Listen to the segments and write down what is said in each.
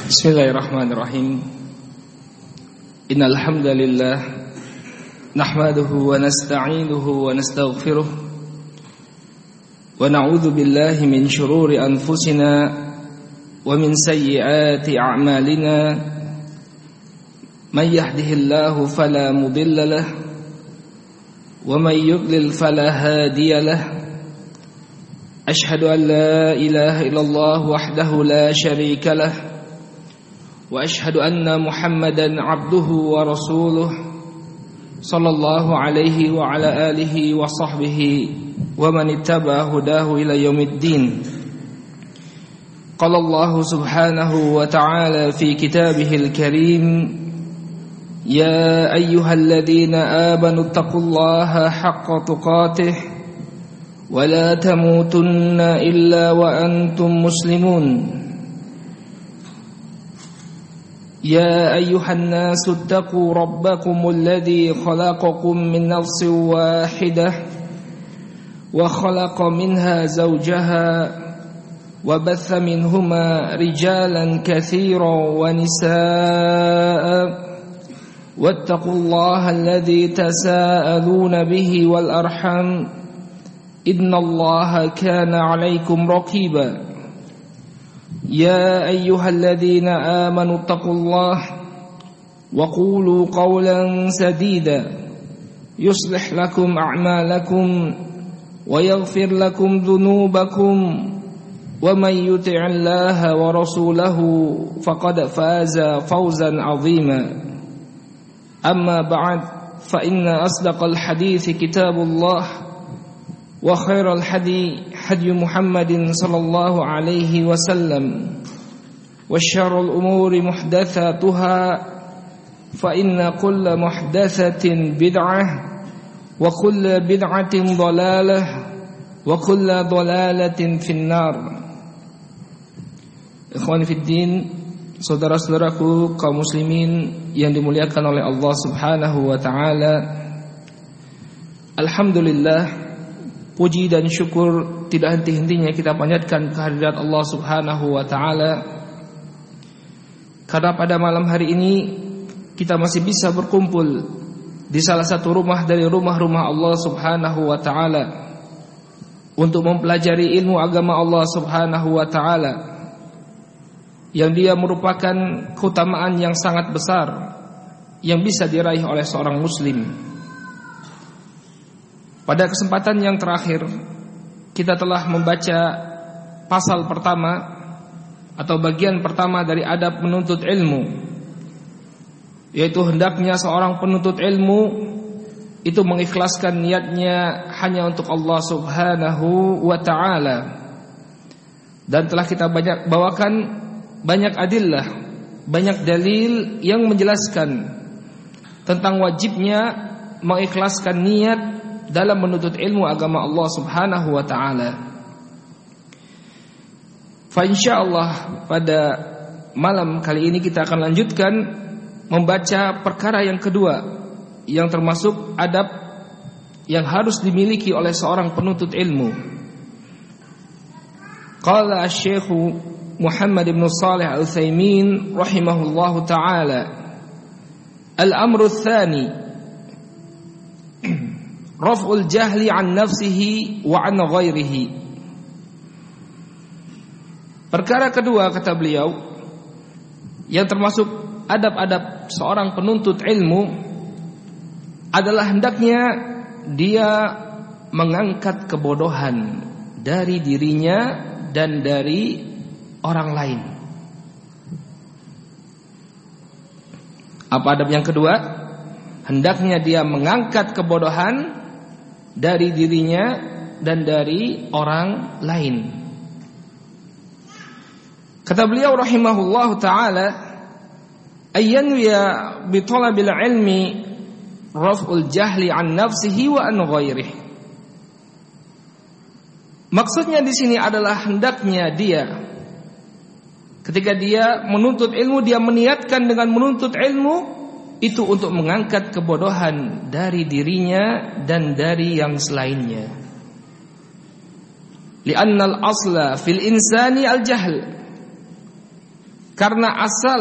Bismillahirrahmanirrahim. Innal hamdalillah nahmaduhu wa nasta'inuhu wa nastaghfiruh wa na'udzu billahi min shururi anfusina wa min sayyiati a'malina. Man yahdihillahu fala mudilla lahu wa man yudlil fala hadiya lahu. Ashhadu an la ilaha illallah wahdahu la syarika lahu wa ashhadu anna Muhammadan abduhu wa rasuluh sallallahu alaihi wa ala alihi wa sahbihi wa man ittaba'a hudahu ila yaumiddin. Qala Allah subhanahu wa ta'ala fi kitabihil karim, ya ayyuhalladzina amanu taqullaha haqqa tuqatih wa la tamutunna illa wa antum muslimun. يا أيها الناس اتقوا ربكم الذي خلقكم من نفس واحدة وخلق منها زوجها وبث منهما رجالا كثيرا ونساء واتقوا الله الذي تساءلون به والأرحام إن الله كان عليكم رقيبا. يا أيها الذين آمنوا اتقوا الله وقولوا قولا سديدا يصلح لكم أعمالكم ويغفر لكم ذنوبكم ومن يطع الله ورسوله فقد فاز فوزا عظيما. أما بعد فإن أصدق الحديث كتاب الله وخير الحدي حدي محمد صلى الله عليه وسلم وشر الأمور محدثاتها فإن كل محدثة بدعة وكل بدعة ضلالة وكل ضلالة في النار. Ikhwani fid din, saudara-saudaraku kaum muslimin yang dimuliakan oleh Allah Subhanahu wa taala. Alhamdulillah, puji dan syukur tidak henti-hentinya kita panjatkan kehadirat Allah Subhanahu wa ta'ala, karena pada malam hari ini kita masih bisa berkumpul di salah satu rumah dari rumah-rumah Allah Subhanahu wa ta'ala untuk mempelajari ilmu agama Allah Subhanahu wa ta'ala, yang dia merupakan keutamaan yang sangat besar yang bisa diraih oleh seorang muslim. Pada kesempatan yang terakhir kita telah membaca pasal pertama atau bagian pertama dari adab menuntut ilmu, yaitu hendaknya seorang penuntut ilmu itu mengikhlaskan niatnya hanya untuk Allah Subhanahu wa ta'ala. Dan telah kita bawakan banyak adillah, banyak dalil yang menjelaskan tentang wajibnya mengikhlaskan niat dalam menuntut ilmu agama Allah Subhanahu wa ta'ala. Fa insyaallah pada malam kali ini kita akan lanjutkan membaca perkara yang kedua yang termasuk adab yang harus dimiliki oleh seorang penuntut ilmu. Qala asy-Syaikh Muhammad bin Shalih Al-Utsaimin rahimahullahu ta'ala, al-amru ats-tsani raf'ul jahli an nafsihi wa an ghairihi. Perkara kedua, kata beliau, yang termasuk adab-adab seorang penuntut ilmu adalah hendaknya dia mengangkat kebodohan dari dirinya dan dari orang lain. Apa adab yang kedua? Hendaknya dia mengangkat kebodohan dari dirinya dan dari orang lain. Kata beliau rahimahullahu ta'ala, ayyanwiya bi talabil ilmi raf'ul jahli an nafsihi wa an ghairihi. Maksudnya di sini adalah hendaknya dia ketika dia menuntut ilmu, dia meniatkan dengan menuntut ilmu itu untuk mengangkat kebodohan dari dirinya dan dari yang selainnya. Li'anna al-asla fil insani al-jahl. Karena asal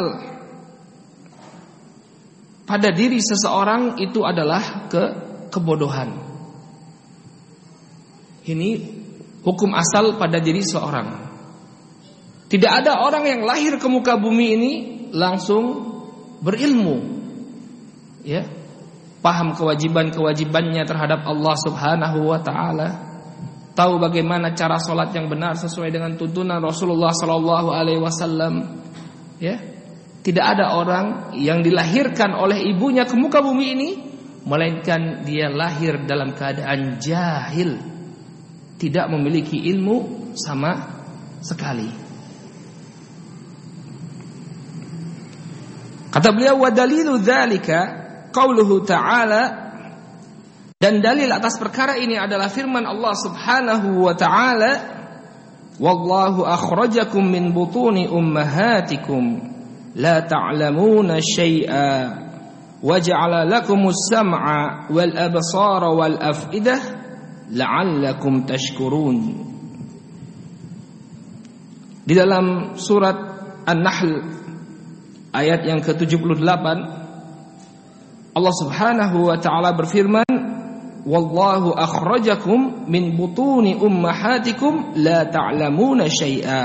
pada diri seseorang itu adalah kebodohan. Ini hukum asal pada diri seseorang. Tidak ada orang yang lahir ke muka bumi ini langsung berilmu, ya, paham kewajibannya terhadap Allah Subhanahu wa taala, tahu bagaimana cara sholat yang benar sesuai dengan tuntunan Rasulullah sallallahu alaihi wasallam, ya. Tidak ada orang yang dilahirkan oleh ibunya ke muka bumi ini melainkan dia lahir dalam keadaan jahil, tidak memiliki ilmu sama sekali. Kata beliau, wa dalilu dzalika qauluhu ta'ala, dan dalil atas perkara ini adalah firman Allah Subhanahu wa ta'ala, wallahu akhrajakum min butuni ummahatikum la ta'lamuna syai'a wa ja'ala lakumus sam'a wal absara wal af'idah la'allakum tashkurun. Di dalam surat An-Nahl ayat yang ke-78, Allah Subhanahu wa ta'ala berfirman, wallahu akhrajakum min butuni ummahatikum la ta'lamuna syai'a.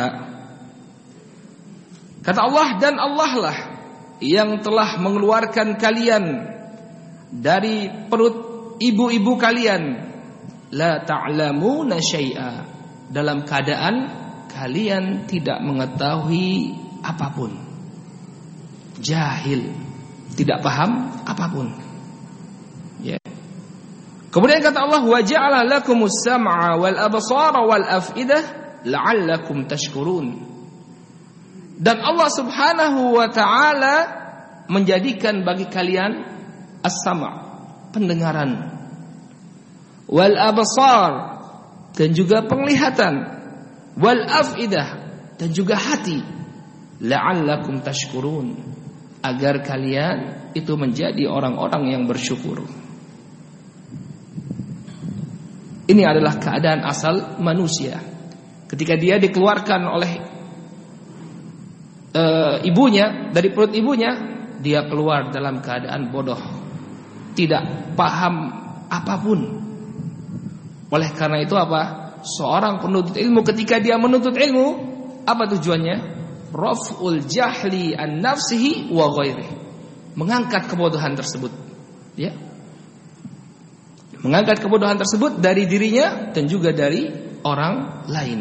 Kata Allah, dan Allah lah yang telah mengeluarkan kalian dari perut ibu-ibu kalian, la ta'lamuna syai'a, dalam keadaan kalian tidak mengetahui apapun, jahil, tidak paham apapun, ya. Kemudian kata Allah, wa ja'ala lakumus sam'a wal absara wal af'idah la'allakum tashkurun. Dan Allah Subhanahu wa ta'ala menjadikan bagi kalian as-sam', pendengaran, wal absar, dan juga penglihatan, wal af'idah, dan juga hati, la'allakum tashkurun, agar kalian itu menjadi orang-orang yang bersyukur. Ini adalah keadaan asal manusia. Ketika dia dikeluarkan oleh ibunya, dari perut ibunya, dia keluar dalam keadaan bodoh, tidak paham apapun. Oleh karena itu apa? Seorang penuntut ilmu ketika dia menuntut ilmu, apa tujuannya? Raf'ul jahli an nafsihi wa ghairihi, mengangkat kebodohan tersebut, ya. Mengangkat kebodohan tersebut dari dirinya dan juga dari orang lain,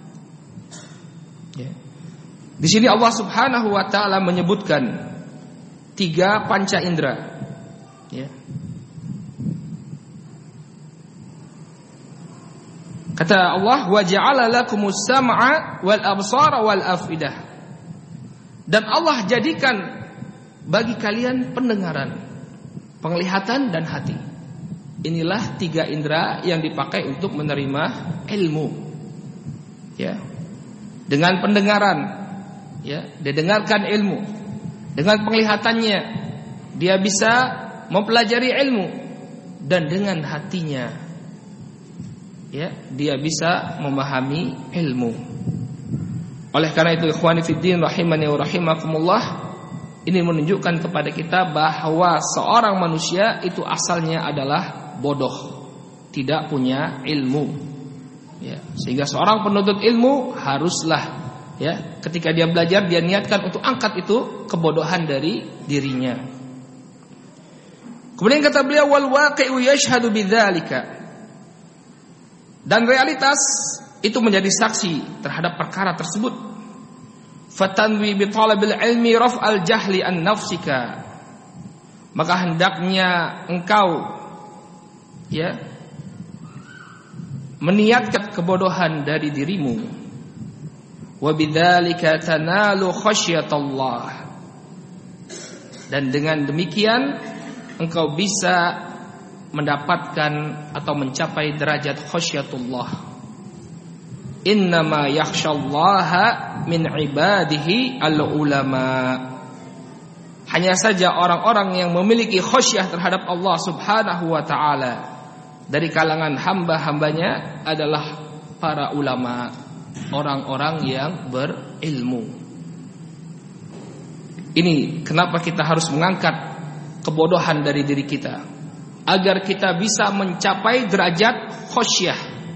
ya. Di sini Allah Subhanahu wa ta'ala menyebutkan 3 panca indera, ya. Kata Allah, wa ja'ala lakumus sam'a wal absara wal af'idah, dan Allah jadikan bagi kalian pendengaran, penglihatan, dan hati. Inilah 3 indera yang dipakai untuk menerima ilmu, ya. Dengan pendengaran, ya, dia dengarkan ilmu. Dengan penglihatannya dia bisa mempelajari ilmu, dan dengan hatinya, ya, dia bisa memahami ilmu. Oleh karena itu, ikhwani fiddin rahimani wa rahimakumullah, ini menunjukkan kepada kita bahwa seorang manusia itu asalnya adalah bodoh, tidak punya ilmu, ya. Sehingga seorang penuntut ilmu haruslah, ya, ketika dia belajar dia niatkan untuk angkat itu kebodohan dari dirinya. Kemudian kata beliau, wal waqi'u yashhadu bidzalika, dan realitas itu menjadi saksi terhadap perkara tersebut. Fatanwi bi talabil ilmi raf'al jahli an nafsika, maka hendaknya engkau, ya, meniatkan kebodohan dari dirimu. Wa bidzalika tanalu khasyyatallah, dan dengan demikian engkau bisa mendapatkan atau mencapai derajat khasyatullah. Innama yakhsyallaha min ibadihi al-ulama, hanya saja orang-orang yang memiliki khasyah terhadap Allah Subhanahu wa ta'ala dari kalangan hamba-hambanya adalah para ulama, orang-orang yang berilmu. Ini kenapa kita harus mengangkat kebodohan dari diri kita, agar kita bisa mencapai derajat khosyah.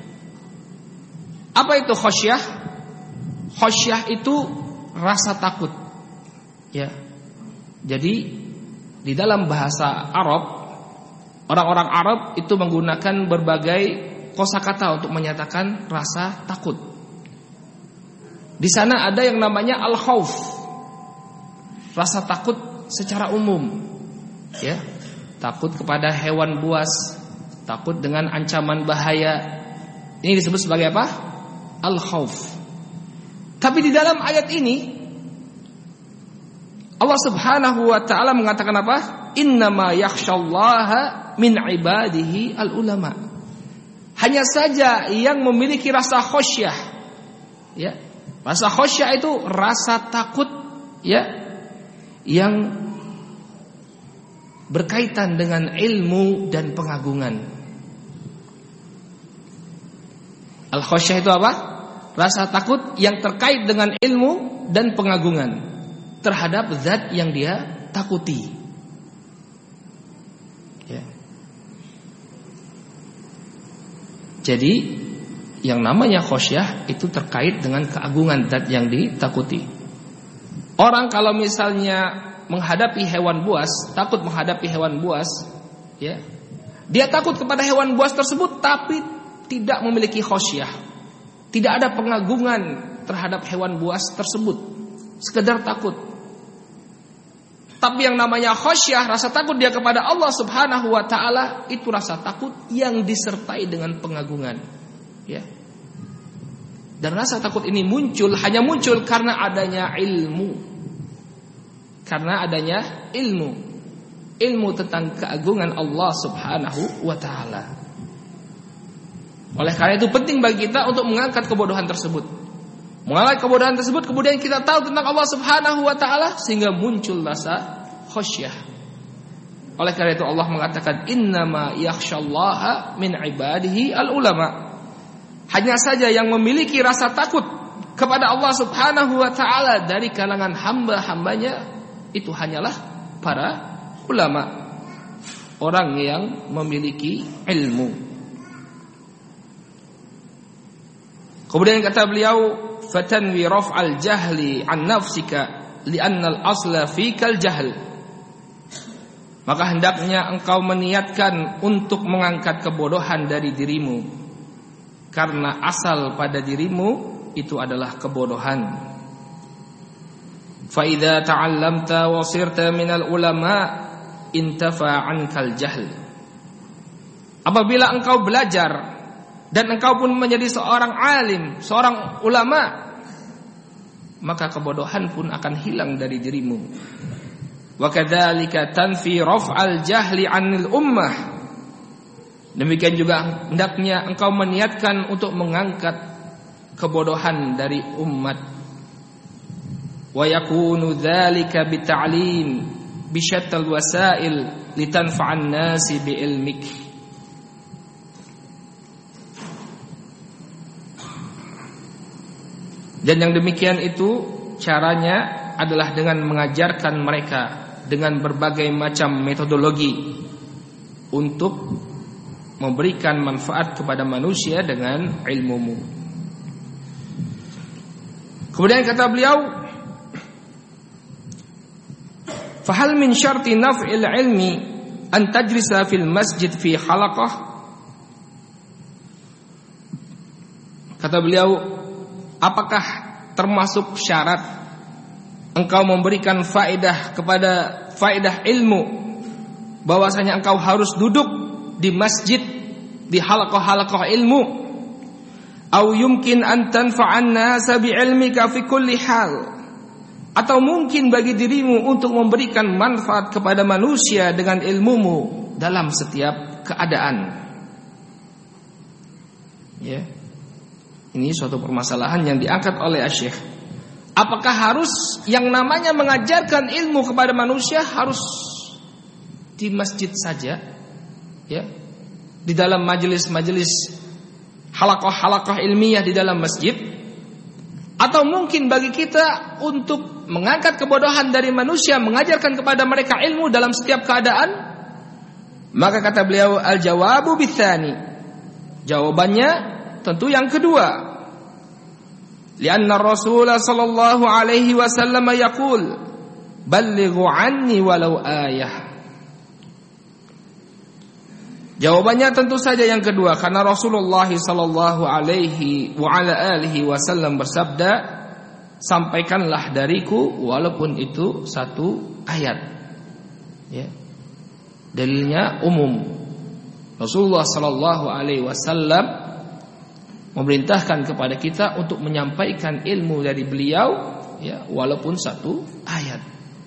Apa itu khosyah? Khosyah itu rasa takut. Ya. Jadi di dalam bahasa Arab, orang-orang Arab itu menggunakan berbagai kosakata untuk menyatakan rasa takut. Di sana ada yang namanya al-khauf, rasa takut secara umum, ya, takut kepada hewan buas, takut dengan ancaman bahaya. Ini disebut sebagai apa? Al-khauf. Tapi di dalam ayat ini Allah Subhanahu wa taala mengatakan apa? Innama yakhsyallaha min ibadihi al-ulama. Hanya saja yang memiliki rasa khosyah, ya. Rasa khosyah itu rasa takut, ya, yang berkaitan dengan ilmu dan pengagungan. Al-khosyah itu apa? Rasa takut yang terkait dengan ilmu dan pengagungan terhadap zat yang dia takuti. Ya. Jadi yang namanya khosyah itu terkait dengan keagungan zat yang ditakuti. Orang kalau misalnya menghadapi hewan buas, takut menghadapi hewan buas, ya, dia takut kepada hewan buas tersebut, tapi tidak memiliki khosyah, tidak ada pengagungan terhadap hewan buas tersebut, sekedar takut. Tapi yang namanya khosyah, rasa takut dia kepada Allah Subhanahu wa taala, itu rasa takut yang disertai dengan pengagungan, ya. Dan rasa takut ini hanya muncul karena adanya ilmu. Karena adanya ilmu tentang keagungan Allah Subhanahu wa taala. Oleh karena itu penting bagi kita untuk mengangkat kebodohan tersebut. Mengangkat kebodohan tersebut, kemudian kita tahu tentang Allah Subhanahu wa taala sehingga muncul rasa khosyah. Oleh karena itu Allah mengatakan innama yakhsyallaha min ibadihi al-ulama. Hanya saja yang memiliki rasa takut kepada Allah Subhanahu wa taala dari kalangan hamba-hambanya itu hanyalah para ulama, orang yang memiliki ilmu. Kemudian kata beliau, fatanwi raf'al jahli an nafsika li'anna al-asla fikal jahl. Maka hendaknya engkau meniatkan untuk mengangkat kebodohan dari dirimu, karena asal pada dirimu itu adalah kebodohan. Fa idza ta'allamta wa sirta minal ulama intafa 'ankal jahl. Apabila engkau belajar dan engkau pun menjadi seorang alim, seorang ulama, maka kebodohan pun akan hilang dari dirimu. Wa kadzalika tanfi raf'al jahli 'anil ummah. Demikian juga hendaknya engkau meniatkan untuk mengangkat kebodohan dari umat. Wa yakunu dzalika bita'lim bi syattal wasail litanfa'an nasi bi ilmik. Dan yang demikian itu caranya adalah dengan mengajarkan mereka dengan berbagai macam metodologi untuk memberikan manfaat kepada manusia dengan ilmumu. Kemudian kata beliau, fahal min syarti naf'il ilmi an tajlisa fil masjid fi halaqah. Kata beliau, apakah termasuk syarat engkau memberikan faedah kepada faedah ilmu, bahwasanya engkau harus duduk di masjid, di halaqah-halaqah ilmu, au yumkin an tanfa'an nasa bi ilmika fi kulli hal, atau mungkin bagi dirimu untuk memberikan manfaat kepada manusia dengan ilmumu dalam setiap keadaan. Ya. Ini suatu permasalahan yang diangkat oleh Syekh. Apakah harus yang namanya mengajarkan ilmu kepada manusia harus di masjid saja? Ya, di dalam majelis-majelis halaqah-halaqah ilmiah di dalam masjid, atau mungkin bagi kita untuk mengangkat kebodohan dari manusia, mengajarkan kepada mereka ilmu dalam setiap keadaan? Maka kata beliau, al-jawabu bitsani, jawabannya tentu yang kedua. Lianna Rasulullah sallallahu alaihi wasallam yaqul, ballighu anni walau ayah. Jawabannya tentu saja yang kedua, karena Rasulullah sallallahu alaihi wa ala alihi wasallam bersabda, sampaikanlah dariku walaupun itu satu ayat. Ya. Dalilnya umum. Rasulullah sallallahu alaihi wasallam memerintahkan kepada kita untuk menyampaikan ilmu dari beliau, ya, walaupun satu ayat.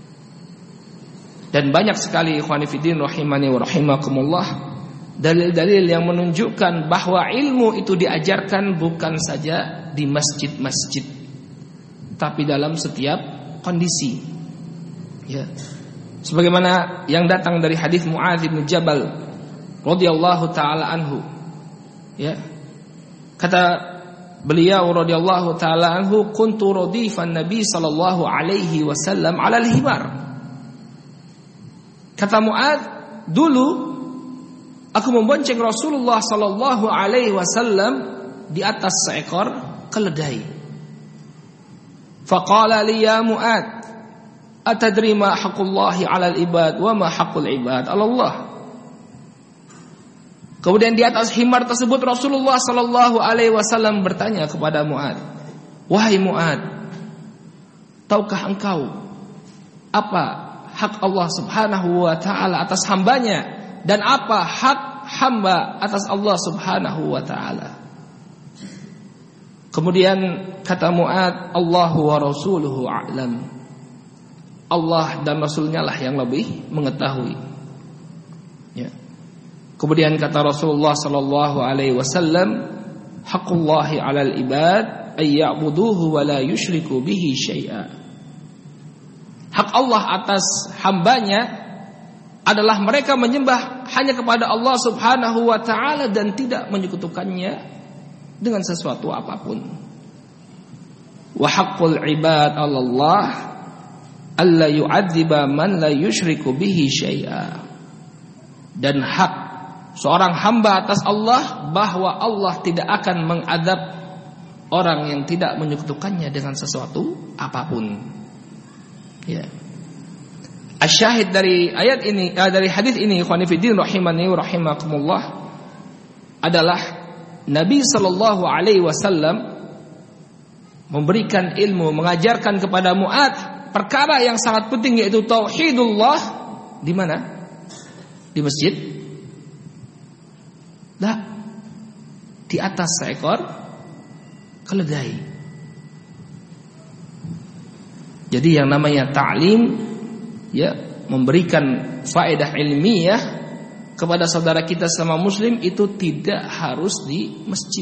Dan banyak sekali ikhwani fiddin rahimani wa rahimakumullah, dalil-dalil yang menunjukkan bahwa ilmu itu diajarkan bukan saja di masjid-masjid, tapi dalam setiap kondisi. Ya. Sebagaimana yang datang dari hadis Muadz bin Jabal radhiyallahu taala anhu. Ya. Kata beliau radhiyallahu taala anhu, kuntu radifan Nabi sallallahu alaihi wasallam 'ala al-himar. Kata Muadz, dulu aku membonceng Rasulullah sallallahu alaihi wasallam di atas seekor keledai. Faqala li ya Muadz, atadri ma haqqullahi 'alal ibad wa ma haqqul ibad 'ala Allah. Kemudian di atas himar tersebut Rasulullah sallallahu alaihi wasallam bertanya kepada Muadz, "Wahai Muadz, tahukah engkau apa hak Allah Subhanahu wa taala atas hambanya dan apa hak hamba atas Allah Subhanahu wa taala?" Kemudian kata Muadz, "Allahu wa rasuluhu a'lam." Allah dan Rasulnya lah yang lebih mengetahui. Ya. Kemudian kata Rasulullah sallallahu alaihi wasallam, "Haqqullahi 'alal ibad ay ya'buduhu wa la yusyriku bihi syai'a." Hak Allah atas hambanya adalah mereka menyembah hanya kepada Allah Subhanahu wa taala dan tidak menyekutukannya dengan sesuatu apapun. Wa haqqul ibad 'ala Allah alla yu'adziba man la yusyriku bihi syai'a. Dan hak seorang hamba atas Allah bahwa Allah tidak akan mengadab orang yang tidak menyekutukannya dengan sesuatu apapun. Ya. Asyahid dari ayat ini, dari hadis ini, ikhwani fiddin rahimani wa rahimakumullah, adalah Nabi sallallahu alaihi wasallam memberikan ilmu, mengajarkan kepada Muadz perkara yang sangat penting, yaitu tauhidullah. Di mana? Di masjid? Nah, di atas seekor keledai. Jadi yang namanya ta'lim, ya, memberikan faedah ilmiah kepada saudara kita sama muslim, itu tidak harus di masjid.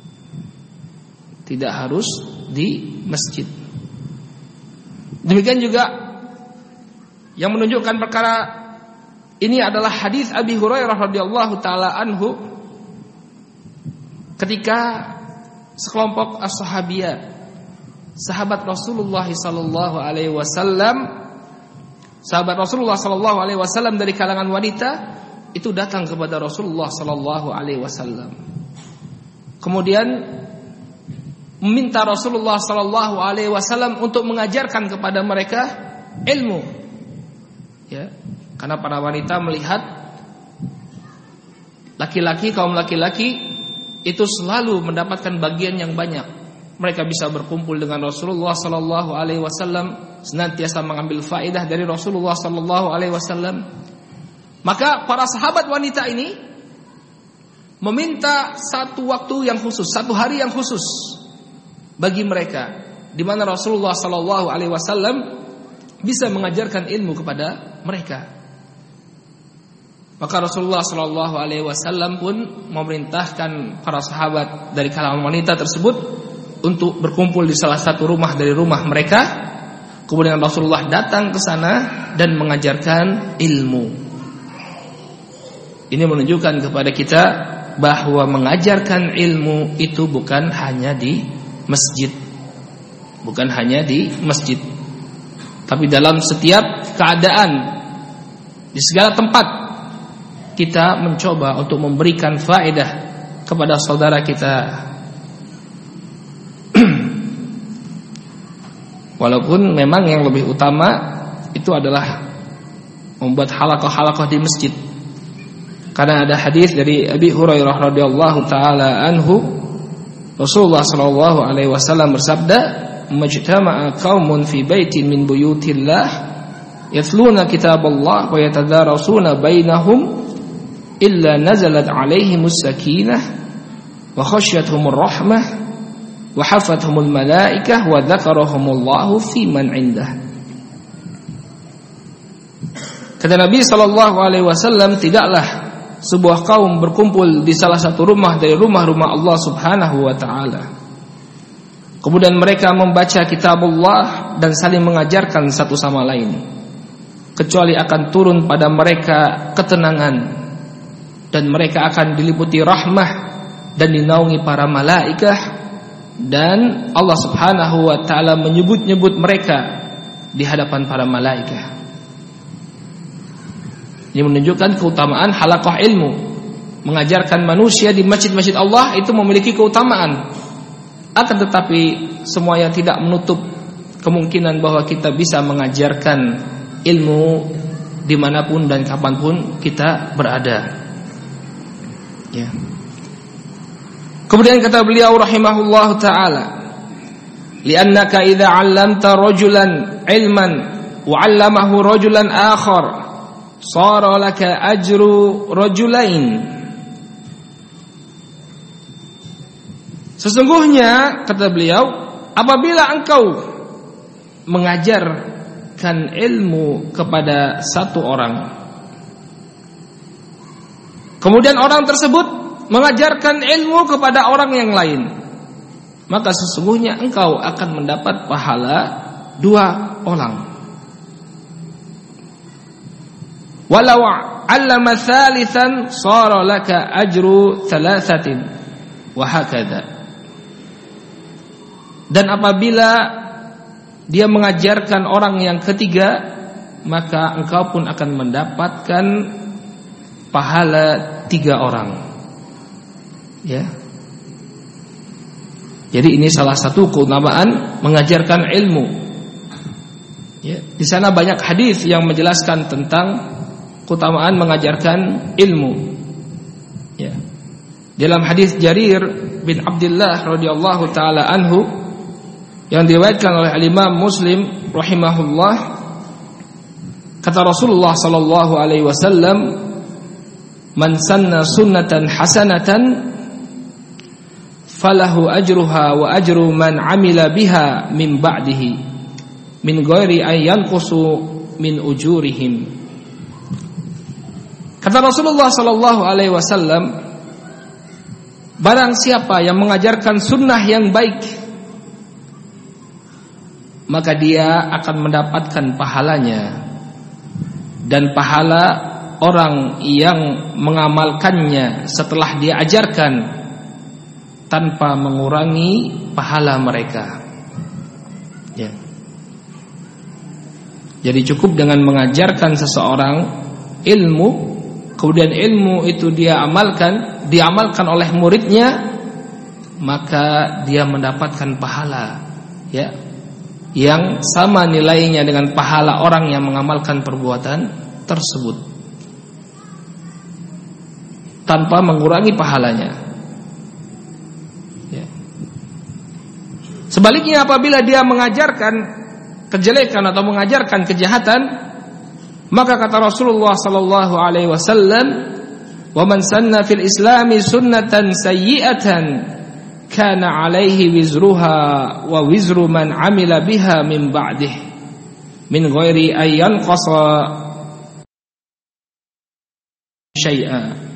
Tidak harus di masjid. Demikian juga yang menunjukkan perkara ini adalah hadis Abi Hurairah radhiyallahu taala anhu, ketika sekelompok as-sahabiyat, sahabat Rasulullah sallallahu alaihi wasallam, sahabat Rasulullah sallallahu alaihi wasallam dari kalangan wanita itu datang kepada Rasulullah sallallahu alaihi wasallam. Kemudian meminta Rasulullah sallallahu alaihi wasallam untuk mengajarkan kepada mereka ilmu. Ya, karena para wanita melihat laki-laki, kaum laki-laki itu selalu mendapatkan bagian yang banyak. Mereka bisa berkumpul dengan Rasulullah sallallahu alaihi wasallam, senantiasa mengambil faedah dari Rasulullah sallallahu alaihi wasallam. Maka para sahabat wanita ini meminta satu waktu yang khusus, satu hari yang khusus bagi mereka, di mana Rasulullah sallallahu alaihi wasallam bisa mengajarkan ilmu kepada mereka. Maka Rasulullah sallallahu alaihi wasallam pun memerintahkan para sahabat dari kalangan wanita tersebut untuk berkumpul di salah satu rumah dari rumah mereka. Kemudian Rasulullah datang ke sana dan mengajarkan ilmu. Ini menunjukkan kepada kita bahwa mengajarkan ilmu itu bukan hanya di masjid, bukan hanya di masjid, tapi dalam setiap keadaan, di segala tempat kita mencoba untuk memberikan faedah kepada saudara kita. Walaupun memang yang lebih utama itu adalah membuat halaqah-halaqah di masjid. Karena ada hadis dari Abi Hurairah radhiyallahu taala anhu, Rasulullah sallallahu alaihi wasallam bersabda, "Majtama'a qaumun fi baitin min buyutillah yatluna kitaballah wa yatadarasuna bainahum illa nazalat 'alaihimus sakinah wa khasyiyatuhumur rahmah wa hafathumul malaikah wa dzakarahumullahu fi man 'indah." Kata Nabi sallallahu alaihi wasallam, tidaklah sebuah kaum berkumpul di salah satu rumah dari rumah-rumah Allah Subhanahu wa taala, kemudian mereka membaca kitabullah dan saling mengajarkan satu sama lain, kecuali akan turun pada mereka ketenangan dan mereka akan diliputi rahmah dan dinaungi para malaikah, dan Allah Subhanahu wa taala menyebut-nyebut mereka di hadapan para malaikat. Ini menunjukkan keutamaan halaqah ilmu. Mengajarkan manusia di masjid-masjid Allah itu memiliki keutamaan. Akan tetapi semuanya tidak menutup kemungkinan bahwa kita bisa mengajarkan ilmu dimanapun dan kapanpun kita berada. Ya. Kemudian kata beliau rahimahullahu ta'ala, li'annaka idza 'allamta rajulan ilman wa 'allamahu rajulan akhar sara laka ajru rajulain. Sesungguhnya kata beliau, apabila engkau mengajarkan ilmu kepada satu orang, kemudian orang tersebut mengajarkan ilmu kepada orang yang lain, maka sesungguhnya engkau akan mendapat pahala dua orang. Walau 'allama thalithan sara laka ajru thalathatin wa hakadha. Dan apabila dia mengajarkan orang yang ketiga, maka engkau pun akan mendapatkan pahala 3 orang. Ya. Jadi ini salah satu keutamaan mengajarkan ilmu. Ya, di sana banyak hadis yang menjelaskan tentang keutamaan mengajarkan ilmu. Ya. Dalam hadis Jarir bin Abdullah radhiyallahu taala anhu yang diriwayatkan oleh Imam Muslim rahimahullah, kata Rasulullah sallallahu alaihi wasallam, "Man sanna sunnatan hasanatan falahu ajruha wa ajru man amila biha min ba'dihi min ghairi an yanqusu min ujurihim." Kata Rasulullah sallallahu alaihi wasallam, barang siapa yang mengajarkan sunnah yang baik, maka dia akan mendapatkan pahalanya, dan pahala orang yang mengamalkannya setelah dia ajarkan tanpa mengurangi pahala mereka. Ya. Jadi cukup dengan mengajarkan seseorang ilmu, kemudian ilmu itu dia diamalkan oleh muridnya, maka dia mendapatkan pahala, ya, yang sama nilainya dengan pahala orang yang mengamalkan perbuatan tersebut tanpa mengurangi pahalanya. Ya. Sebaliknya, apabila dia mengajarkan kejelekan atau mengajarkan kejahatan, maka kata Rasulullah sallallahu alaihi wasallam, "Wa man sanna fil Islami sunnatan sayyi'atan kana 'alaihi wizruha wa wizru man 'amila biha min ba'dih min ghairi an yanqasa syai'a."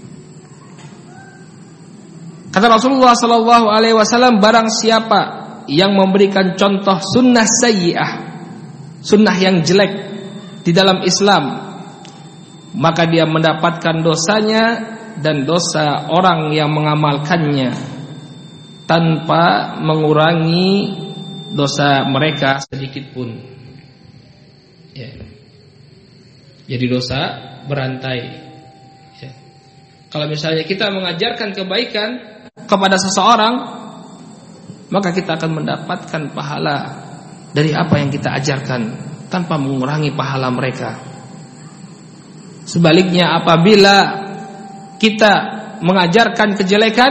Kata Rasulullah sallallahu alaihi wasallam, barang siapa yang memberikan contoh sunnah sayyi'ah, sunnah yang jelek di dalam Islam, maka dia mendapatkan dosanya dan dosa orang yang mengamalkannya tanpa mengurangi dosa mereka sedikit pun. Ya. Jadi dosa berantai. Ya. Kalau misalnya kita mengajarkan kebaikan kepada seseorang, maka kita akan mendapatkan pahala dari apa yang kita ajarkan tanpa mengurangi pahala mereka. Sebaliknya, apabila kita mengajarkan kejelekan,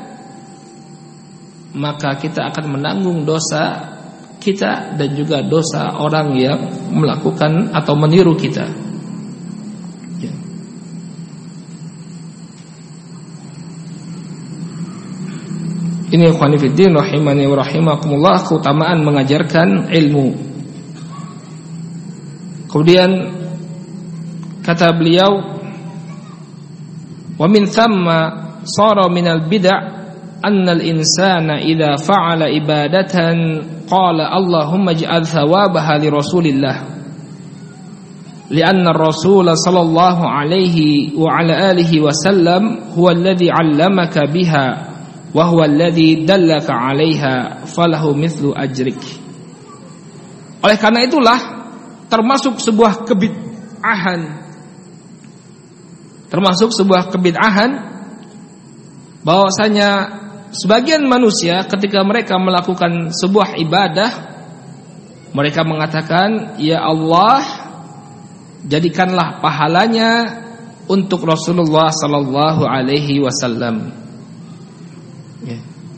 maka kita akan menanggung dosa kita dan juga dosa orang yang melakukan atau meniru kita. Ya. Ini ikhwani fiddin rahimani wa rahimakumullah, keutamaan mengajarkan ilmu. Kemudian kata beliau, wa min thamma sara minal bid'ah anna al-insana idza fa'ala ibadatan qala Allahumma ij'al thawabaha li Rasulillah li'anna ar-rasul sallallahu alaihi wa ala alihi wa sallam huwa alladhi 'allamaka biha wa huwa alladhi dallaka 'alaiha falahu mithlu ajrik. Oleh karena itulah termasuk sebuah kebid'ahan bahwasanya sebagian manusia ketika mereka melakukan sebuah ibadah, mereka mengatakan, ya Allah, jadikanlah pahalanya untuk Rasulullah sallallahu alaihi wasallam. Ya.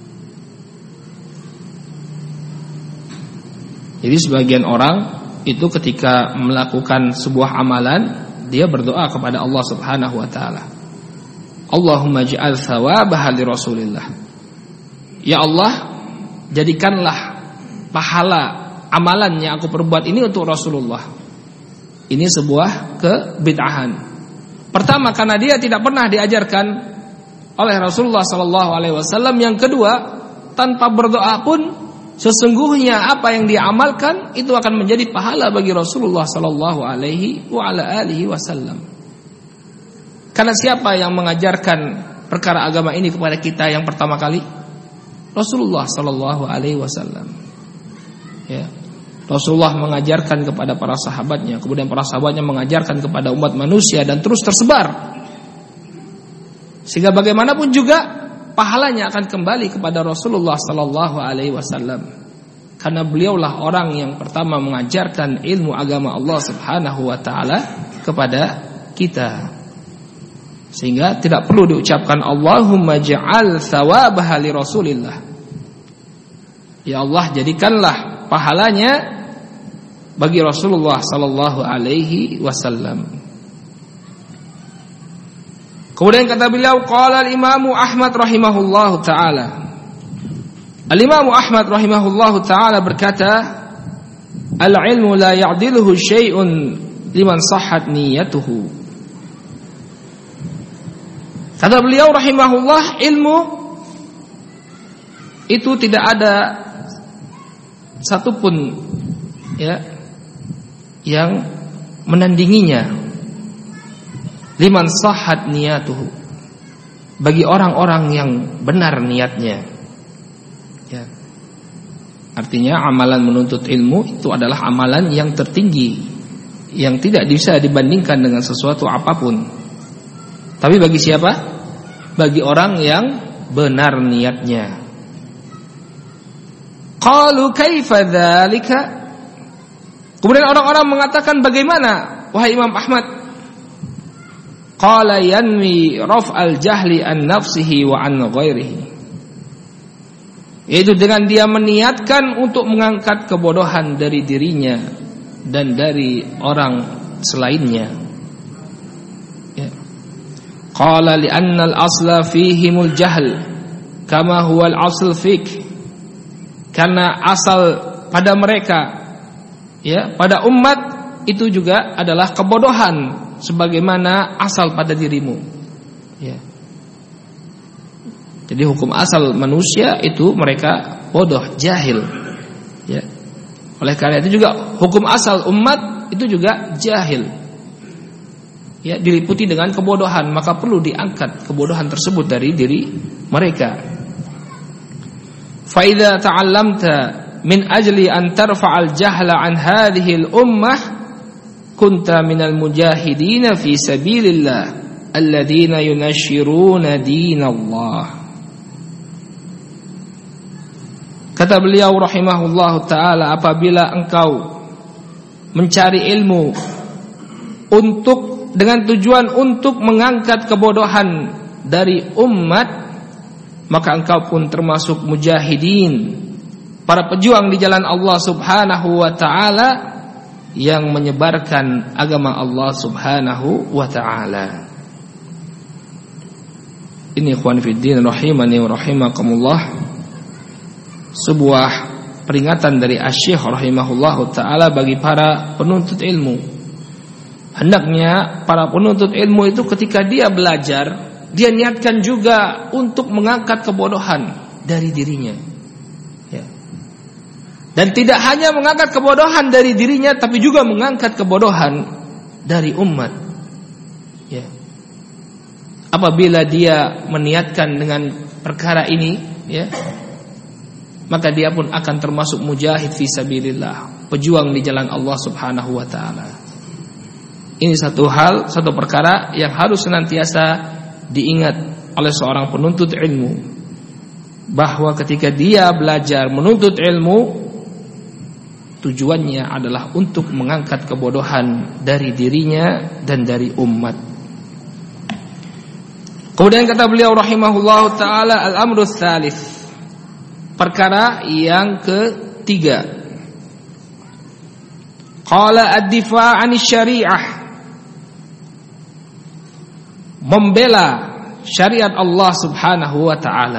Jadi sebagian orang itu ketika melakukan sebuah amalan, dia berdoa kepada Allah Subhanahu wa taala, Allahumma ij'al thawabaha li Rasulillah. Ya Allah, jadikanlah pahala amalan yang aku perbuat ini untuk Rasulullah. Ini sebuah kebid'ahan. Pertama, karena dia tidak pernah diajarkan oleh Rasulullah sallallahu alaihi wasallam. Yang kedua, tanpa berdoa pun sesungguhnya apa yang dia amalkan itu akan menjadi pahala bagi Rasulullah sallallahu alaihi wa ala alihi wasallam. Karena siapa yang mengajarkan perkara agama ini kepada kita yang pertama kali? Rasulullah sallallahu alaihi wasallam. Ya. Rasulullah mengajarkan kepada para sahabatnya, kemudian para sahabatnya mengajarkan kepada umat manusia dan terus tersebar. Sehingga bagaimanapun juga pahalanya akan kembali kepada Rasulullah sallallahu alaihi wasallam. Karena beliaulah orang yang pertama mengajarkan ilmu agama Allah Subhanahu wa taala kepada kita. Sehingga tidak perlu diucapkan Allahumma ja'al thawabaha li Rasulillah. Ya Allah, jadikanlah pahalanya bagi Rasulullah sallallahu alaihi wasallam. Kemudian kata beliau, qala al-Imam Ahmad rahimahullahu taala. Al-Imam Ahmad rahimahullahu taala berkata, al-ilmu la ya'diluhu syai'un liman sahhat niyyatuhu. Kata beliau rahimahullah, ilmu itu tidak ada satupun ya yang menandinginya, liman sahhat niyatuhu, bagi orang-orang yang benar niatnya. Ya. Artinya amalan menuntut ilmu itu adalah amalan yang tertinggi, yang tidak bisa dibandingkan dengan sesuatu apapun. Tapi bagi siapa? Bagi orang yang benar niatnya. Qalu kaifa dzalika? Kemudian orang-orang mengatakan, bagaimana wahai Imam Ahmad? Qala yanwi raf'al jahli an nafsihi wa an ghairihi. Yaitu dengan dia meniatkan untuk mengangkat kebodohan dari dirinya dan dari orang selainnya. Qala li'anna al-asla fihimul jahl kama huwa al-asl fik. Karena asal pada mereka, ya, pada umat itu juga adalah kebodohan sebagaimana asal pada dirimu. Ya. Jadi hukum asal manusia itu mereka bodoh, jahil. Ya. Oleh karena itu juga hukum asal umat itu juga jahil. Ya, diliputi dengan kebodohan, maka perlu diangkat kebodohan tersebut dari diri mereka. Fa idza ta'allamta min ajli an tarfa'al jahla an hadhihi al-ummah kunta minal mujahidin fi sabilillah alladziina yunashshiruna dinallah. Kata beliau rahimahullahu taala, apabila engkau mencari ilmu dengan tujuan untuk mengangkat kebodohan dari umat, maka engkau pun termasuk mujahidin, para pejuang di jalan Allah Subhanahu wa taala yang menyebarkan agama Allah Subhanahu wa taala. Ini ikhwan fiddin rahimani wa rahimakumullah, sebuah peringatan dari Asy-Syaikh rahimahullahu taala bagi para penuntut ilmu. Hendaknya para penuntut ilmu itu ketika dia belajar, dia niatkan juga untuk mengangkat kebodohan dari dirinya, ya. Dan tidak hanya mengangkat kebodohan dari dirinya, tapi juga mengangkat kebodohan dari umat, ya. Apabila dia meniatkan dengan perkara ini, ya, maka dia pun akan termasuk mujahid fi sabilillah, pejuang di jalan Allah Subhanahu wa taala. Ini satu perkara yang harus senantiasa diingat oleh seorang penuntut ilmu, bahwa ketika dia belajar menuntut ilmu, tujuannya adalah untuk mengangkat kebodohan dari dirinya dan dari umat. Kemudian kata beliau rahimahullahu taala, al-amru tsalits, perkara yang ketiga, qala ad-difa' 'ani syariah, membela syariat Allah Subhanahu wa taala.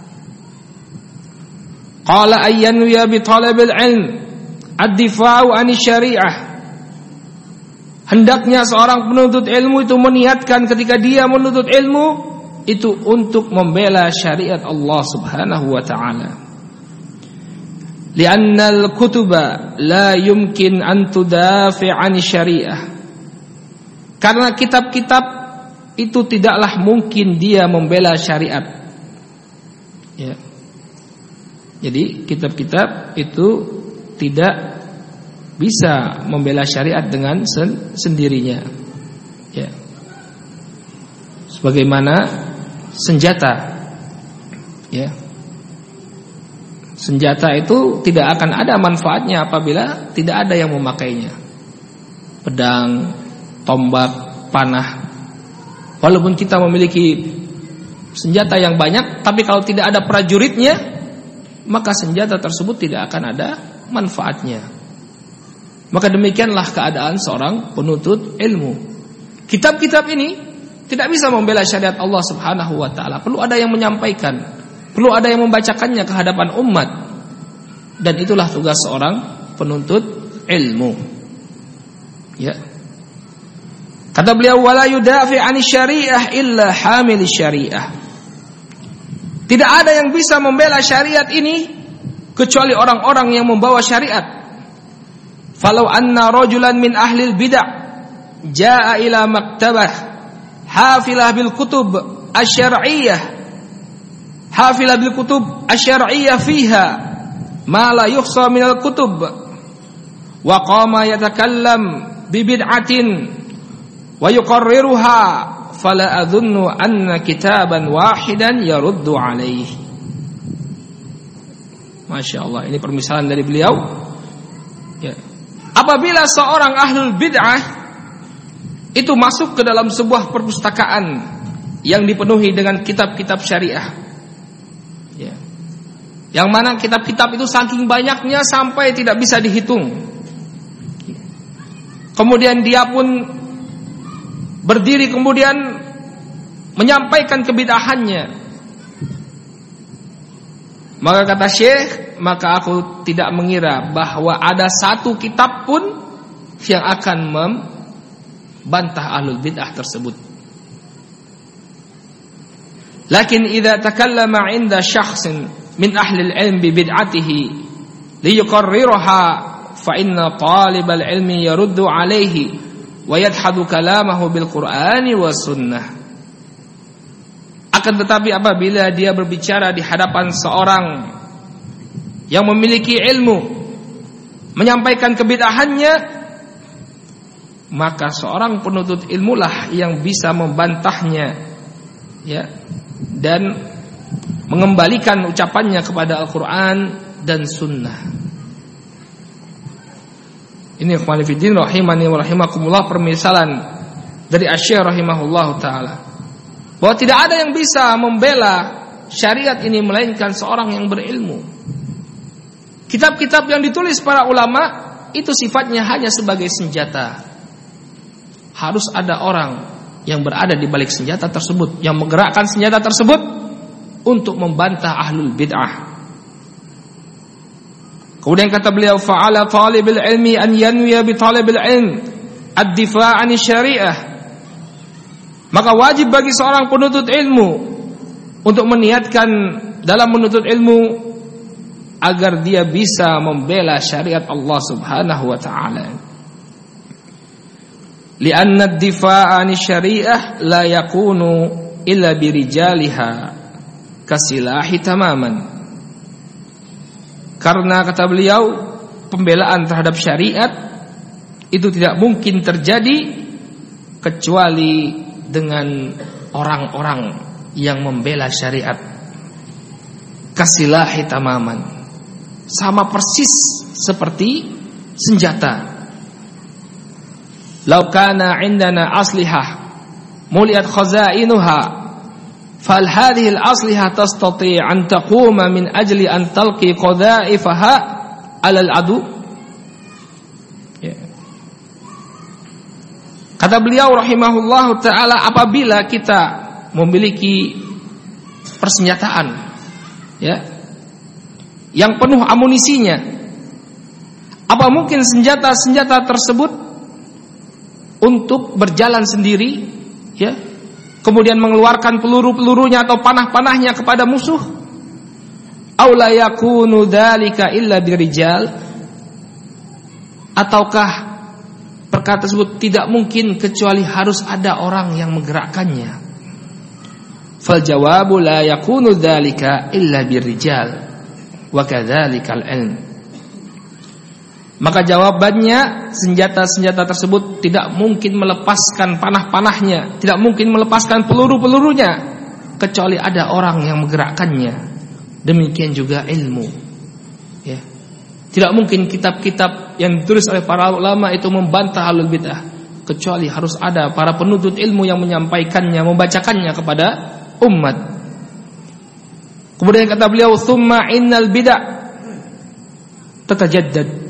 Qala ayyanwiya bi talabil ilm ad-difa'u 'ani syariah, hendaknya seorang penuntut ilmu itu meniatkan ketika dia menuntut ilmu itu untuk membela syariat Allah Subhanahu wa taala. Li'anna al-kutuba la yumkin an tudafi' 'ani syariah, karena kitab-kitab itu tidaklah mungkin dia membela syariat, ya. Jadi kitab-kitab itu tidak bisa membela syariat dengan sendirinya, ya. Sebagaimana senjata, ya. Senjata itu tidak akan ada manfaatnya apabila tidak ada yang memakainya. Pedang, tombak, panah. Walaupun kita memiliki senjata yang banyak, tapi kalau tidak ada prajuritnya, maka senjata tersebut tidak akan ada manfaatnya. Maka demikianlah keadaan seorang penuntut ilmu. Kitab-kitab ini tidak bisa membela syariat Allah Subhanahu wa taala. Perlu ada yang menyampaikan, perlu ada yang membacakannya ke hadapan umat. Dan itulah tugas seorang penuntut ilmu, ya. Kata beliau, wala yudafi 'ani syariah illa hamil syariah. Tidak ada yang bisa membela syariat ini kecuali orang-orang yang membawa syariat. Falau anna rajulan min ahli bid'ah jaa ila maktabah hafilah bil kutub asy-syar'iyyah, hafilah bil kutub asy-syar'iyyah fiha ma la yuhsa min al kutub, wa qama yatakallam bi bid'atin wa yuqarriruha fala adhunnu anna kitaban wahidan yaruddu alaihi. Masya Allah, ini permisalan dari beliau, ya. Apabila seorang ahlul bid'ah itu masuk ke dalam sebuah perpustakaan yang dipenuhi dengan kitab-kitab syariah, ya, yang mana kitab-kitab itu saking banyaknya sampai tidak bisa dihitung. Kemudian dia pun berdiri kemudian menyampaikan kebid'ahannya. Maka kata Syekh, maka aku tidak mengira bahwa ada satu kitab pun yang akan membantah ahlul bid'ah tersebut. Lakin idza takallama 'inda syakhsin min ahli al-'ilm bi bid'atihi liyuqarrirha fa inna talibal 'ilmi yaruddu 'alaihi wa yadhadu kalamahu bil Qur'ani was sunnah. Akan tetapi apabila dia berbicara di hadapan seorang yang memiliki ilmu menyampaikan kebid'ahannya, maka seorang penuntut ilmulah yang bisa membantahnya, ya, dan mengembalikan ucapannya kepada Al-Quran dan Sunnah. Ini ikhwan fillah rahimani wa rahimakumullah, permisalan dari Asy-Syaikh rahimahullah taala, bahwa tidak ada yang bisa membela syariat ini melainkan seorang yang berilmu. Kitab-kitab yang ditulis para ulama itu sifatnya hanya sebagai senjata. Harus ada orang yang berada di balik senjata tersebut, yang menggerakkan senjata tersebut untuk membantah ahlul bid'ah. Kemudian kata beliau, fa'ala talibul ilmi an yanwiya bi talibil ilm ad-difa' 'ani syariah. Maka wajib bagi seorang penuntut ilmu untuk meniatkan dalam menuntut ilmu agar dia bisa membela syariat Allah Subhanahu wa taala. Li'anna ad-difa' 'ani syariah la yakunu illa birijaliha kasilahi tamaman. Karena kata beliau, pembelaan terhadap syariat itu tidak mungkin terjadi kecuali dengan orang-orang yang membela syariat kasilahi tamaman, sama persis seperti senjata. Lau kana indana aslihah muliat khazainuha fal hadhihi al-aslihah tastati' an taquma min ajli an talqi qadha'ifaha 'ala al-adu. Kata beliau rahimahullahu taala, apabila kita memiliki persenjataan, ya, yang penuh amunisinya, apa mungkin senjata-senjata tersebut untuk berjalan sendiri, ya, kemudian mengeluarkan peluru-pelurunya atau panah-panahnya kepada musuh? Aw la yakunu dzalika illa birijal, ataukah perkara tersebut tidak mungkin kecuali harus ada orang yang menggerakkannya? Fal jawabu la yakunu dzalika illa birijal wa kadzalikal ilm. Maka jawabannya, senjata-senjata tersebut tidak mungkin melepaskan panah-panahnya, tidak mungkin melepaskan peluru-pelurunya kecuali ada orang yang menggerakkannya. Demikian juga ilmu, ya. Tidak mungkin kitab-kitab yang ditulis oleh para ulama itu membantah ahlul bid'ah kecuali harus ada para penuntut ilmu yang menyampaikannya, membacakannya kepada umat. Kemudian kata beliau, tsumma innal bid'ah tatajaddad.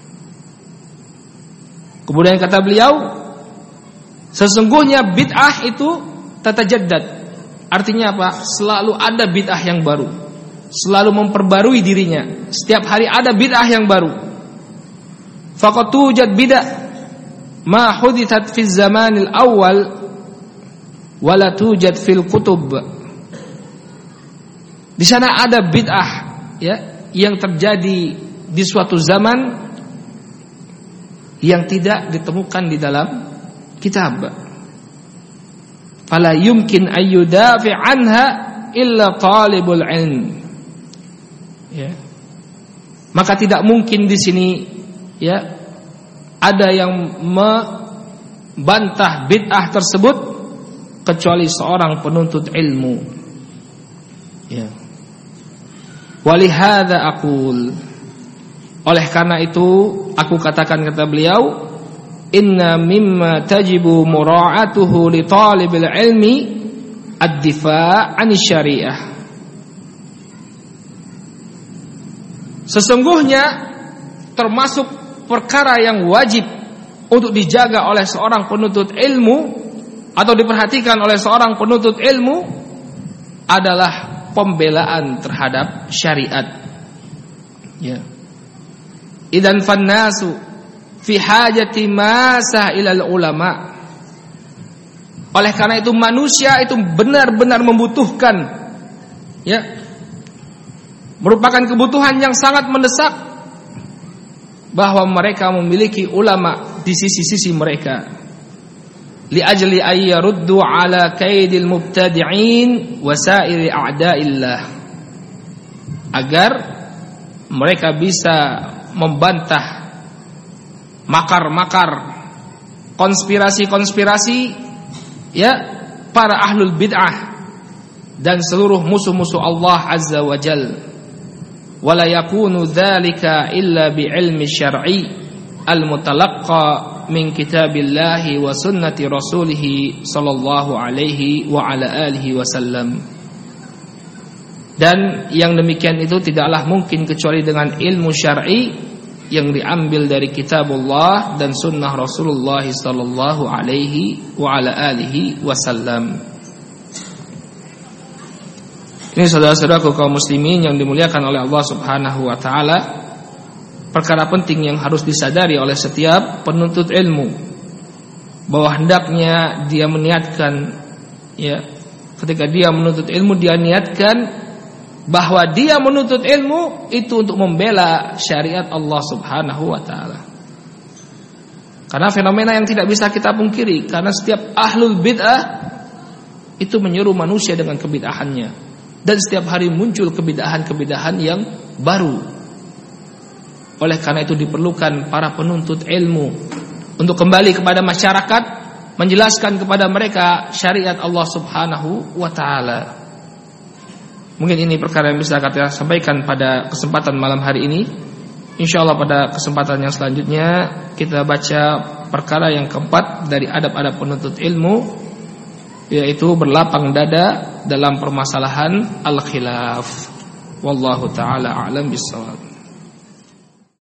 Kemudian kata beliau, sesungguhnya bid'ah itu tatajaddad. Artinya apa? Selalu ada bid'ah yang baru, selalu memperbarui dirinya. Setiap hari ada bid'ah yang baru. Faqad tujad bid'ah ma hudithat fi zamanil awal wa la tujad fil kutub. Di sana ada bid'ah, ya, yang terjadi di suatu zaman yang tidak ditemukan di dalam kitab. Fala yumkin ayyudafi anha illa talibul ilm, ya. Maka tidak mungkin di sini, ya, ada yang membantah bid'ah tersebut kecuali seorang penuntut ilmu, ya. Walihada aqul, oleh karena itu aku katakan, kata beliau, inna mimma tajibu mura'atuhu li talibil ilmi ad-difa' 'ani syariah. Sesungguhnya termasuk perkara yang wajib untuk dijaga oleh seorang penuntut ilmu atau diperhatikan oleh seorang penuntut ilmu adalah pembelaan terhadap syariat, ya. Idan fannasu fi hajati masa ilal ulama. Oleh karena itu manusia itu benar-benar membutuhkan, ya, merupakan kebutuhan yang sangat mendesak bahwa mereka memiliki ulama di sisi-sisi mereka. Li ajli ay yaruddu ala kaidil mubtadi'in wa sa'iri a'da'illah, agar mereka bisa membantah makar-makar, konspirasi-konspirasi ya para ahlul bid'ah dan seluruh musuh-musuh Allah Azza wa Jal. Wala yakunu dzalika illa bi'ilmi syar'i al-mutalaqqa min kitabillahi wa sunnati rasulih sallallahu alaihi wa ala alihi wasallam. Dan yang demikian itu tidaklah mungkin kecuali dengan ilmu syar'i yang diambil dari kitabullah dan sunnah Rasulullah sallallahu alaihi wa ala alihi wasallam. Ini saudara-saudaraku kaum muslimin yang dimuliakan oleh Allah Subhanahu wa taala, perkara penting yang harus disadari oleh setiap penuntut ilmu, bahwa hendaknya dia meniatkan ya, ketika dia menuntut ilmu dia niatkan bahwa dia menuntut ilmu itu untuk membela syariat Allah Subhanahu wa taala. Karena fenomena yang tidak bisa kita pungkiri, karena setiap ahlul bid'ah itu menyuruh manusia dengan kebid'ahannya. Dan setiap hari muncul kebid'ahan-kebid'ahan yang baru. Oleh karena itu diperlukan para penuntut ilmu untuk kembali kepada masyarakat, menjelaskan kepada mereka syariat Allah Subhanahu wa ta'ala. Mungkin ini perkara yang bisa kita sampaikan pada kesempatan malam hari ini. InsyaAllah pada kesempatan yang selanjutnya kita baca perkara yang keempat dari adab-adab penuntut ilmu, yaitu berlapang dada dalam permasalahan al-khilaf. Wallahu ta'ala a'lam bissawab.